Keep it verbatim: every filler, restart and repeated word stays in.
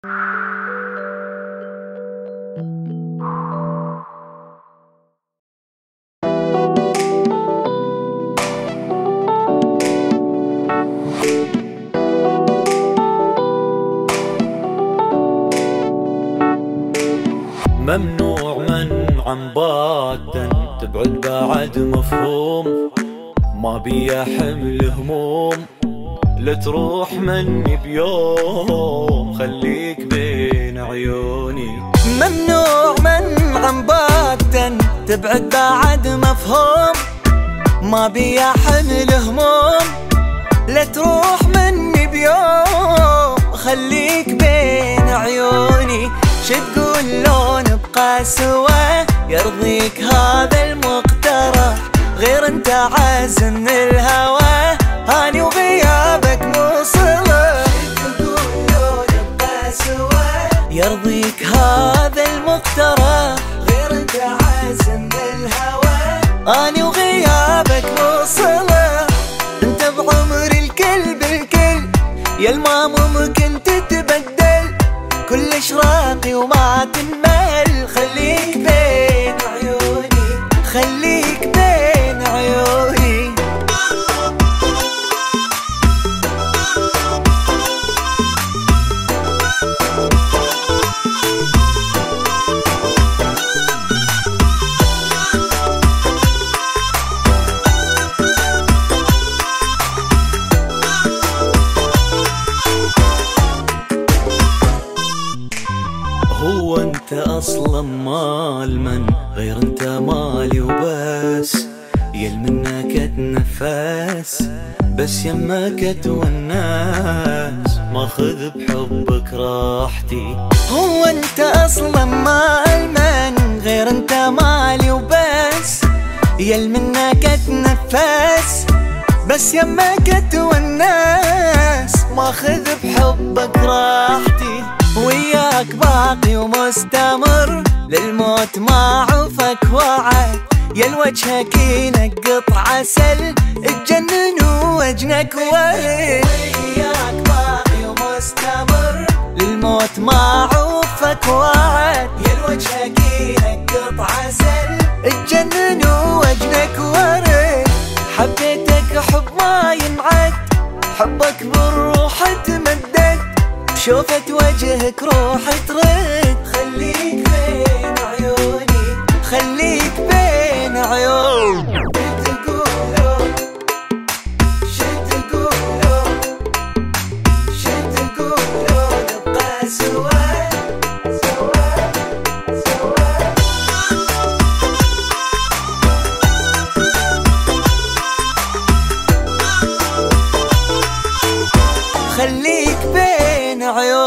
ممنوع منعا باتا تبعد بعد مفهوم، ما بيا حمل هموم لا تروح مني بيوم، خليك بين عيوني. ممنوع منعا باتا تبعد بعد مفهوم، ما بيا حمل هموم لا تروح مني بيوم، خليك بين عيوني. شو تقول لو نبقى سوا يرضيك هذا المقترح، غير انت عازم الهوى هاني وغيابك مو صلة. شو تقول لو نبقى سوا يرضيك هذا المقترح، غير انت عازم الهوى هاني وغيابك مو صلة. انت بعمر الكل بالكل يالما ممكن تتبدل، كلش راقي وما تنمل، خليك بين عيوني خليك بين عيوني. هو انت اصلا مال من غير انت مالي وبس، يل منك اتنفس بس يمك اتونس، ماخذ بحبك راحتي. هو انت اصلا مال من غير انت مالي وبس، يل منك اتنفس بس يمك اتونس، ماخذ بحبك راحتي. وياك باقي ومستمر للموت ما عوفك وعد، يا الوجهك ينقط عسل تجنن وجنك ورد. وياك باقي ومستمر للموت ما عوفك وعد، يا الوجهك ينقط عسل تجنن وجنك ورد. حبيتك حب ما ينعد، حبك بالروح تمدد، شوفت وجهك روح ترد، خليك بين عيوني خليك بين عيوني. شو تقولوا شو تقولوا شو تقولوا نبقى سوا سوا سوا. خليك بين عيوني